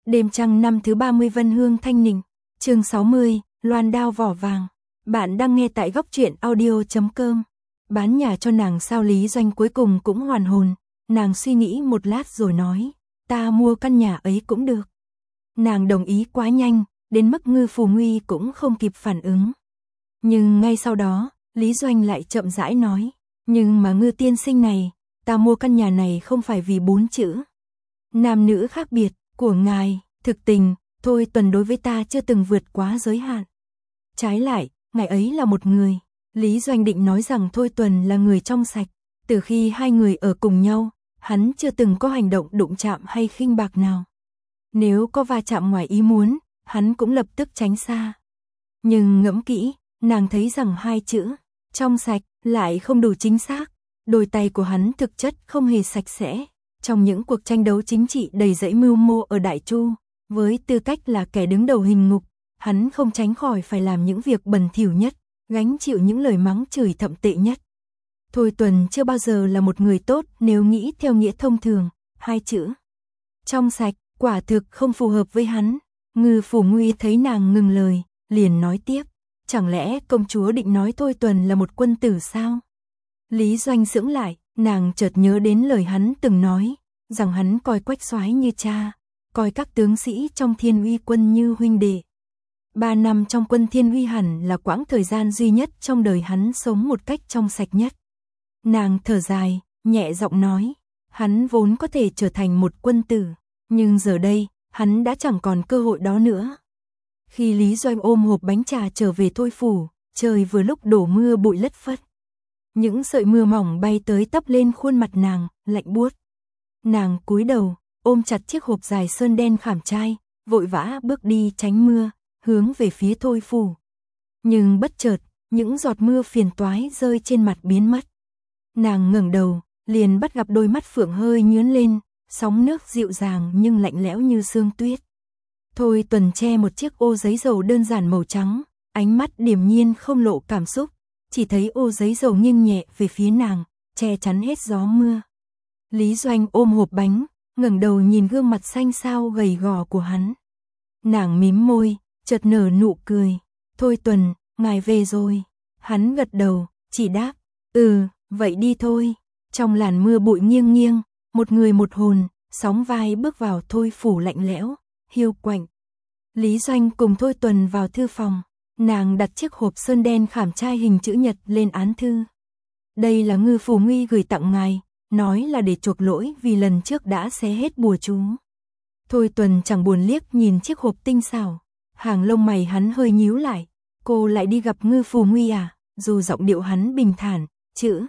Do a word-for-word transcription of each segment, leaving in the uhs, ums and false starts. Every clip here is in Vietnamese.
Đêm trăng năm thứ ba mươi Vân Hương Thanh Ninh, chương sáu mươi, Loan đao vỏ vàng. Bạn đang nghe tại góc truyện audio chấm com. Bán nhà cho nàng sao Lý Doanh cuối cùng cũng hoàn hồn, nàng suy nghĩ một lát rồi nói, ta mua căn nhà ấy cũng được. Nàng đồng ý quá nhanh, đến mức Ngư Phù Nguy cũng không kịp phản ứng. Nhưng ngay sau đó, Lý Doanh lại chậm rãi nói, nhưng mà Ngư tiên sinh này, ta mua căn nhà này không phải vì bốn chữ nam nữ khác biệt của ngài, thực tình, Thôi Tuần đối với ta chưa từng vượt quá giới hạn. Trái lại, ngài ấy là một người. Lý Doanh định nói rằng Thôi Tuần là người trong sạch, từ khi hai người ở cùng nhau, hắn chưa từng có hành động đụng chạm hay khinh bạc nào. Nếu có va chạm ngoài ý muốn, hắn cũng lập tức tránh xa. Nhưng ngẫm kỹ, nàng thấy rằng hai chữ trong sạch lại không đủ chính xác. Đôi tay của hắn thực chất không hề sạch sẽ. Trong những cuộc tranh đấu chính trị đầy rẫy mưu mô ở Đại Chu, với tư cách là kẻ đứng đầu hình ngục, hắn không tránh khỏi phải làm những việc bẩn thỉu nhất, gánh chịu những lời mắng chửi thậm tệ nhất. Thôi Tuần chưa bao giờ là một người tốt nếu nghĩ theo nghĩa thông thường, hai chữ trong sạch, quả thực không phù hợp với hắn. Ngư Phù Nguy thấy nàng ngừng lời, liền nói tiếp, chẳng lẽ công chúa định nói Thôi Tuần là một quân tử sao? Lý Doanh sững lại, nàng chợt nhớ đến lời hắn từng nói, rằng hắn coi Quách Soái như cha, coi các tướng sĩ trong Thiên Uy quân như huynh đệ. Ba năm trong quân Thiên Uy hẳn là quãng thời gian duy nhất trong đời hắn sống một cách trong sạch nhất. Nàng thở dài, nhẹ giọng nói, hắn vốn có thể trở thành một quân tử, nhưng giờ đây, hắn đã chẳng còn cơ hội đó nữa. Khi Lý Doanh ôm hộp bánh trà trở về Thôi phủ, trời vừa lúc đổ mưa bụi lất phất. Những sợi mưa mỏng bay tới tấp lên khuôn mặt nàng, lạnh buốt. Nàng cúi đầu, ôm chặt chiếc hộp dài sơn đen khảm trai, vội vã bước đi tránh mưa, hướng về phía Thôi phủ. Nhưng bất chợt, những giọt mưa phiền toái rơi trên mặt biến mất. Nàng ngẩng đầu, liền bắt gặp đôi mắt phượng hơi nhướn lên, sóng nước dịu dàng nhưng lạnh lẽo như sương tuyết. Thôi Tuần che một chiếc ô giấy dầu đơn giản màu trắng, ánh mắt điềm nhiên không lộ cảm xúc, chỉ thấy ô giấy dầu nghiêng nhẹ về phía nàng, che chắn hết gió mưa. Lý Doanh ôm hộp bánh, ngẩng đầu nhìn gương mặt xanh xao gầy gò của hắn. Nàng mím môi, chợt nở nụ cười. Thôi Tuần, ngài về rồi. Hắn gật đầu, chỉ đáp, ừ, vậy đi thôi. Trong làn mưa bụi nghiêng nghiêng, một người một hồn, sóng vai bước vào Thôi phủ lạnh lẽo, hiu quạnh. Lý Doanh cùng Thôi Tuần vào thư phòng. Nàng đặt chiếc hộp sơn đen khảm trai hình chữ nhật lên án thư. Đây là Ngư Phù Nguy gửi tặng ngài, nói là để chuộc lỗi vì lần trước đã xé hết bùa chú. Thôi Tuần chẳng buồn liếc nhìn chiếc hộp tinh xảo, hàng lông mày hắn hơi nhíu lại. Cô lại đi gặp Ngư Phù Nguy à? Dù giọng điệu hắn bình thản, chữ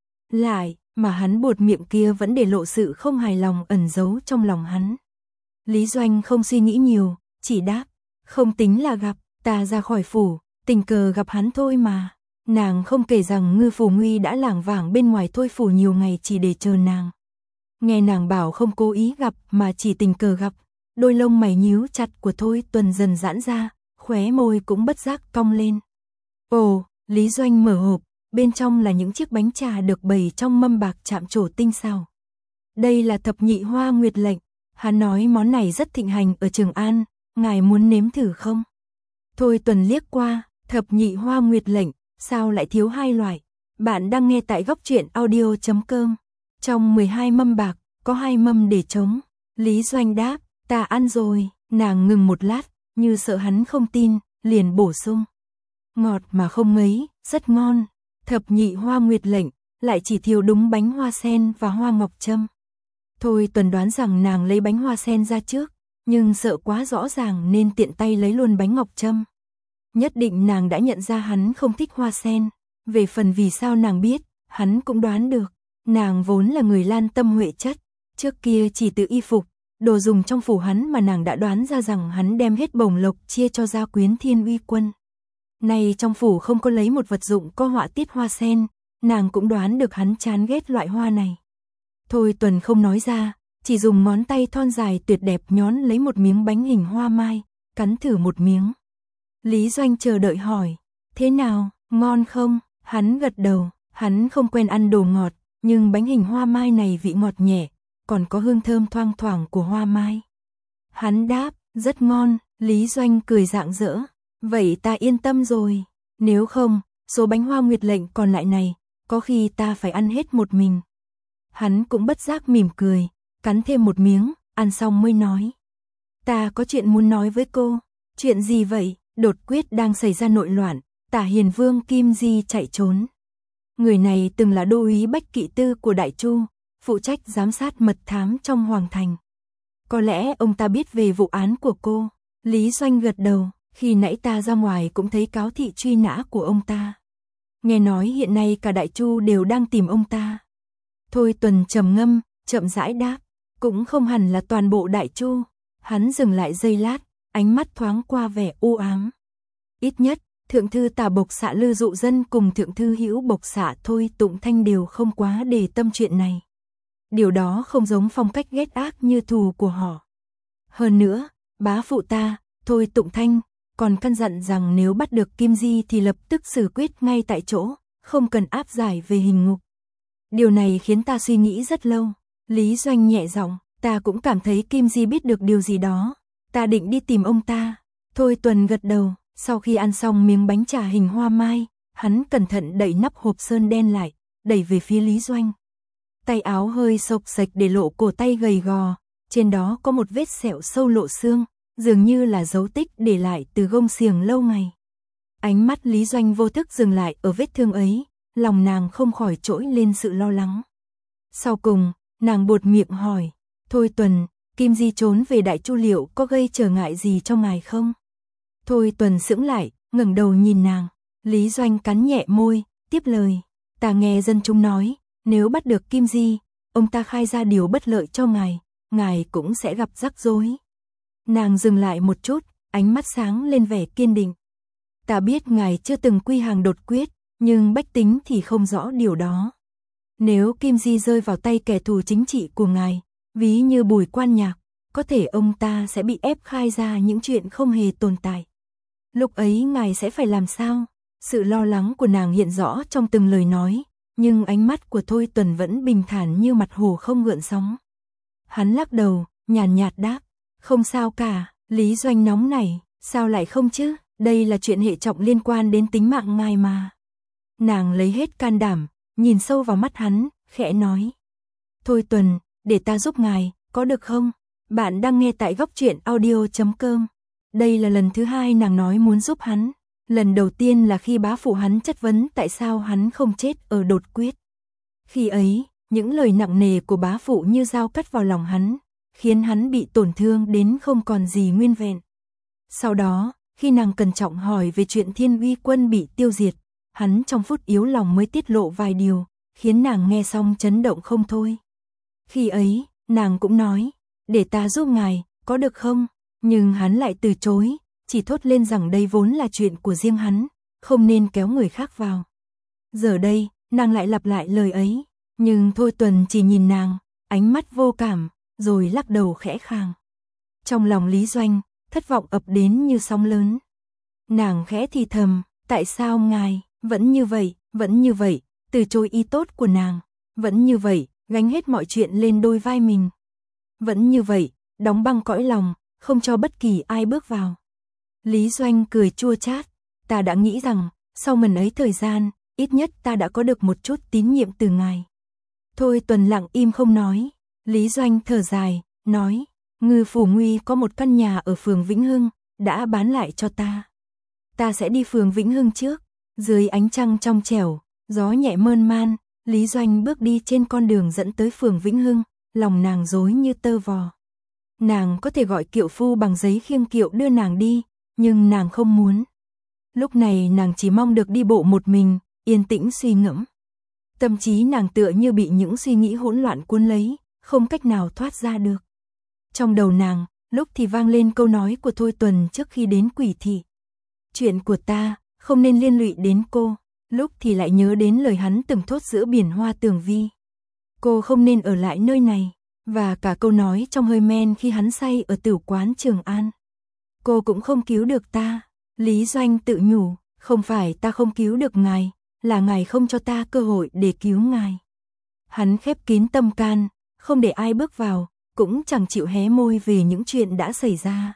lại mà hắn buột miệng kia vẫn để lộ sự không hài lòng ẩn giấu trong lòng hắn. Lý Doanh không suy nghĩ nhiều, chỉ đáp, không tính là gặp. Ta ra khỏi phủ, tình cờ gặp hắn thôi mà. Nàng không kể rằng Ngư Phù Nguy đã lảng vảng bên ngoài Thôi phủ nhiều ngày chỉ để chờ nàng. Nghe nàng bảo không cố ý gặp mà chỉ tình cờ gặp, đôi lông mày nhíu chặt của Thôi Tuần dần giãn ra, khóe môi cũng bất giác cong lên. Ồ, Lý Doanh mở hộp, bên trong là những chiếc bánh trà được bày trong mâm bạc chạm trổ tinh xảo. Đây là thập nhị hoa nguyệt lệnh, hắn nói món này rất thịnh hành ở Trường An, ngài muốn nếm thử không? Thôi Tuần liếc qua, thập nhị hoa nguyệt lệnh, sao lại thiếu hai loại? Bạn đang nghe tại góc truyện audio chấm com. Trong mười hai mâm bạc, có hai mâm để trống. Lý Doanh đáp, ta ăn rồi. Nàng ngừng một lát, như sợ hắn không tin, liền bổ sung. Ngọt mà không ngấy, rất ngon. Thập nhị hoa nguyệt lệnh, lại chỉ thiếu đúng bánh hoa sen và hoa ngọc trâm. Thôi Tuần đoán rằng nàng lấy bánh hoa sen ra trước, nhưng sợ quá rõ ràng nên tiện tay lấy luôn bánh ngọc trâm. Nhất định nàng đã nhận ra hắn không thích hoa sen. Về phần vì sao nàng biết, hắn cũng đoán được. Nàng vốn là người lan tâm huệ chất. Trước kia chỉ từ y phục, đồ dùng trong phủ hắn mà nàng đã đoán ra rằng hắn đem hết bổng lộc chia cho gia quyến Thiên Uy quân. Nay trong phủ không có lấy một vật dụng có họa tiết hoa sen, nàng cũng đoán được hắn chán ghét loại hoa này. Thôi Tuần không nói ra, chỉ dùng ngón tay thon dài tuyệt đẹp nhón lấy một miếng bánh hình hoa mai, cắn thử một miếng. Lý Doanh chờ đợi hỏi, thế nào, ngon không? Hắn gật đầu, hắn không quen ăn đồ ngọt, nhưng bánh hình hoa mai này vị ngọt nhẹ, còn có hương thơm thoang thoảng của hoa mai. Hắn đáp, rất ngon, Lý Doanh cười rạng rỡ. Vậy ta yên tâm rồi, nếu không, số bánh hoa nguyệt lệnh còn lại này, có khi ta phải ăn hết một mình. Hắn cũng bất giác mỉm cười, cắn thêm một miếng, ăn xong mới nói. Ta có chuyện muốn nói với cô. Chuyện gì vậy? Đột quyết đang xảy ra nội loạn, Tả Hiền Vương Kim Di chạy trốn. Người này từng là đô úy Bách Kỵ Tư của Đại Chu, phụ trách giám sát mật thám trong Hoàng Thành. Có lẽ ông ta biết về vụ án của cô. Lý Doanh gật đầu, khi nãy ta ra ngoài cũng thấy cáo thị truy nã của ông ta. Nghe nói hiện nay cả Đại Chu đều đang tìm ông ta. Thôi Tuần trầm ngâm, chậm rãi đáp, cũng không hẳn là toàn bộ Đại Chu. Hắn dừng lại giây lát, ánh mắt thoáng qua vẻ u ám. Ít nhất, thượng thư Tả Bộc Xạ Lư Dụ Dân cùng thượng thư Hữu Bộc Xạ Thôi Tụng Thanh đều không quá để tâm chuyện này. Điều đó không giống phong cách ghét ác như thù của họ. Hơn nữa, bá phụ ta, Thôi Tụng Thanh, còn căn dặn rằng nếu bắt được Kim Di thì lập tức xử quyết ngay tại chỗ, không cần áp giải về hình ngục. Điều này khiến ta suy nghĩ rất lâu. Lý Doanh nhẹ giọng, ta cũng cảm thấy Kim Di biết được điều gì đó. Ta định đi tìm ông ta. Thôi Tuần gật đầu, sau khi ăn xong miếng bánh trà hình hoa mai, hắn cẩn thận đậy nắp hộp sơn đen lại, đẩy về phía Lý Doanh. Tay áo hơi xộc xệch để lộ cổ tay gầy gò, trên đó có một vết sẹo sâu lộ xương, dường như là dấu tích để lại từ gông xiềng lâu ngày. Ánh mắt Lý Doanh vô thức dừng lại ở vết thương ấy, lòng nàng không khỏi trỗi lên sự lo lắng. Sau cùng, nàng buột miệng hỏi, Thôi Tuần, Kim Di trốn về Đại Chu liệu có gây trở ngại gì cho ngài không? Thôi Tuần sững lại, ngẩng đầu nhìn nàng. Lý Doanh cắn nhẹ môi, tiếp lời, ta nghe dân chúng nói, nếu bắt được Kim Di, ông ta khai ra điều bất lợi cho ngài, ngài cũng sẽ gặp rắc rối. Nàng dừng lại một chút, ánh mắt sáng lên vẻ kiên định. Ta biết ngài chưa từng quy hàng đột quyết, nhưng bách tính thì không rõ điều đó. Nếu Kim Di rơi vào tay kẻ thù chính trị của ngài, ví như Bùi Quan Nhạc, có thể ông ta sẽ bị ép khai ra những chuyện không hề tồn tại. Lúc ấy ngài sẽ phải làm sao? Sự lo lắng của nàng hiện rõ trong từng lời nói, nhưng ánh mắt của Thôi Tuần vẫn bình thản như mặt hồ không gợn sóng. Hắn lắc đầu, nhàn nhạt đáp, không sao cả. Lý Doanh nóng nảy, sao lại không chứ? Đây là chuyện hệ trọng liên quan đến tính mạng ngài mà. Nàng lấy hết can đảm, nhìn sâu vào mắt hắn, khẽ nói. Thôi Tuần, để ta giúp ngài, có được không? Bạn đang nghe tại góc truyện audio chấm com. Đây là lần thứ hai nàng nói muốn giúp hắn. Lần đầu tiên là khi bá phụ hắn chất vấn tại sao hắn không chết ở đột quyết. Khi ấy, những lời nặng nề của bá phụ như dao cắt vào lòng hắn, khiến hắn bị tổn thương đến không còn gì nguyên vẹn. Sau đó, khi nàng cẩn trọng hỏi về chuyện Thiên Uy quân bị tiêu diệt, hắn trong phút yếu lòng mới tiết lộ vài điều, khiến nàng nghe xong chấn động không thôi. Khi ấy, nàng cũng nói, để ta giúp ngài, có được không? Nhưng hắn lại từ chối, chỉ thốt lên rằng đây vốn là chuyện của riêng hắn, không nên kéo người khác vào. Giờ đây, nàng lại lặp lại lời ấy, nhưng Thôi Tuần chỉ nhìn nàng, ánh mắt vô cảm, rồi lắc đầu khẽ khàng. Trong lòng Lý Doanh, thất vọng ập đến như sóng lớn. Nàng khẽ thì thầm, tại sao ngài vẫn như vậy, vẫn như vậy, từ chối ý tốt của nàng, vẫn như vậy, gánh hết mọi chuyện lên đôi vai mình. Vẫn như vậy, đóng băng cõi lòng, không cho bất kỳ ai bước vào. Lý Doanh cười chua chát, ta đã nghĩ rằng, sau mần ấy thời gian, ít nhất ta đã có được một chút tín nhiệm từ ngài. Thôi Tuần lặng im không nói. Lý Doanh thở dài, nói, Ngư Phủ Nguy có một căn nhà ở phường Vĩnh Hưng, đã bán lại cho ta. Ta sẽ đi phường Vĩnh Hưng trước. Dưới ánh trăng trong trẻo, gió nhẹ mơn man, Lý Doanh bước đi trên con đường dẫn tới phường Vĩnh Hưng, lòng nàng rối như tơ vò. Nàng có thể gọi kiệu phu bằng giấy khiêng kiệu đưa nàng đi, nhưng nàng không muốn. Lúc này nàng chỉ mong được đi bộ một mình, yên tĩnh suy ngẫm. Tâm trí nàng tựa như bị những suy nghĩ hỗn loạn cuốn lấy, không cách nào thoát ra được. Trong đầu nàng, lúc thì vang lên câu nói của Thôi Tuần trước khi đến Quỷ Thị. Chuyện của ta, không nên liên lụy đến cô, lúc thì lại nhớ đến lời hắn từng thốt giữa biển hoa tường vi. Cô không nên ở lại nơi này, và cả câu nói trong hơi men khi hắn say ở tửu quán Trường An. Cô cũng không cứu được ta. Lý Doanh tự nhủ, không phải ta không cứu được ngài, là ngài không cho ta cơ hội để cứu ngài. Hắn khép kín tâm can, không để ai bước vào, cũng chẳng chịu hé môi về những chuyện đã xảy ra.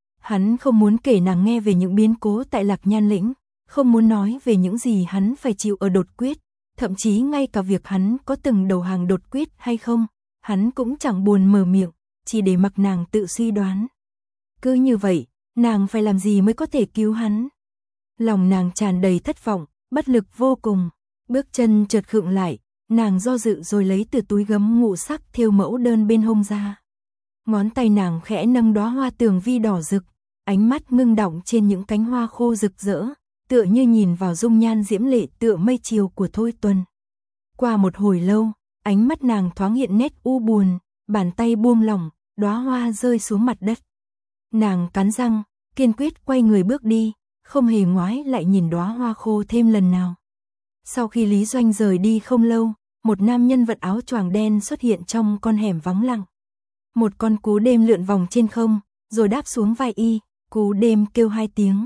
Hắn không muốn kể nàng nghe về những biến cố tại Lạc Nhan Lĩnh, không muốn nói về những gì hắn phải chịu ở Đột Quyết, thậm chí ngay cả việc hắn có từng đầu hàng Đột Quyết hay không, hắn cũng chẳng buồn mở miệng, chỉ để mặc nàng tự suy đoán. Cứ như vậy, nàng phải làm gì mới có thể cứu hắn? Lòng nàng tràn đầy thất vọng, bất lực vô cùng, bước chân chợt khựng lại, nàng do dự rồi lấy từ túi gấm ngũ sắc thêu mẫu đơn bên hông ra. Ngón tay nàng khẽ nâng đóa hoa tường vi đỏ rực, ánh mắt ngưng đọng trên những cánh hoa khô rực rỡ, tựa như nhìn vào dung nhan diễm lệ tựa mây chiều của Thôi Tuần. Qua một hồi lâu, ánh mắt nàng thoáng hiện nét u buồn, bàn tay buông lỏng, đóa hoa rơi xuống mặt đất. Nàng cắn răng, kiên quyết quay người bước đi, không hề ngoái lại nhìn đóa hoa khô thêm lần nào. Sau khi Lý Doanh rời đi không lâu, một nam nhân vận áo choàng đen xuất hiện trong con hẻm vắng lặng. Một con cú đêm lượn vòng trên không, rồi đáp xuống vai y, cú đêm kêu hai tiếng.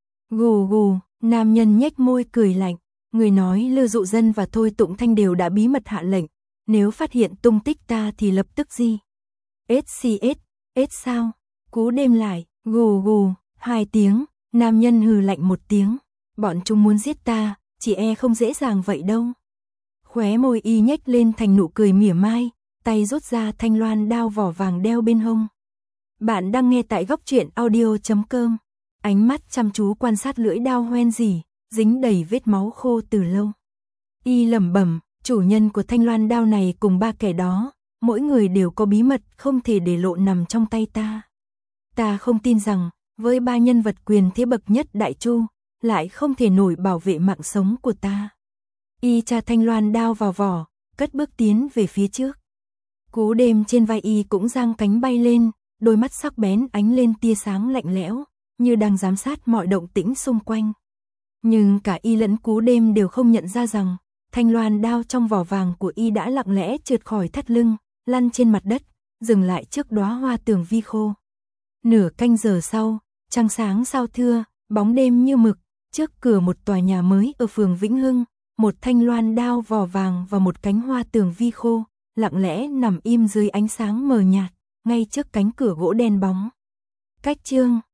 Gù gù, nam nhân nhếch môi cười lạnh, người nói Lư Dụ Dân và Thôi Tụng Thanh đều đã bí mật hạ lệnh, nếu phát hiện tung tích ta thì lập tức di. ét xê ét, ét sao? Cú đêm lại, gù gù, hai tiếng, nam nhân hừ lạnh một tiếng, bọn chúng muốn giết ta, chỉ e không dễ dàng vậy đâu. Khóe môi y nhếch lên thành nụ cười mỉa mai, tay rút ra thanh loan đao vỏ vàng đeo bên hông. Bạn đang nghe tại góc truyện audio chấm com, ánh mắt chăm chú quan sát lưỡi đao hoen rỉ, dính đầy vết máu khô từ lâu. Y lẩm bẩm, chủ nhân của thanh loan đao này cùng ba kẻ đó, mỗi người đều có bí mật không thể để lộ nằm trong tay ta. Ta không tin rằng, với ba nhân vật quyền thế bậc nhất Đại Chu, lại không thể nổi bảo vệ mạng sống của ta. Y tra thanh loan đao vào vỏ, cất bước tiến về phía trước. Cú đêm trên vai y cũng giang cánh bay lên, đôi mắt sắc bén ánh lên tia sáng lạnh lẽo, như đang giám sát mọi động tĩnh xung quanh. Nhưng cả y lẫn cú đêm đều không nhận ra rằng, thanh loan đao trong vỏ vàng của y đã lặng lẽ trượt khỏi thắt lưng, lăn trên mặt đất, dừng lại trước đóa hoa tường vi khô. Nửa canh giờ sau, trăng sáng sao thưa, bóng đêm như mực, trước cửa một tòa nhà mới ở phường Vĩnh Hưng, một thanh loan đao vỏ vàng và một cánh hoa tường vi khô, lặng lẽ nằm im dưới ánh sáng mờ nhạt, ngay trước cánh cửa gỗ đen bóng. Cách chương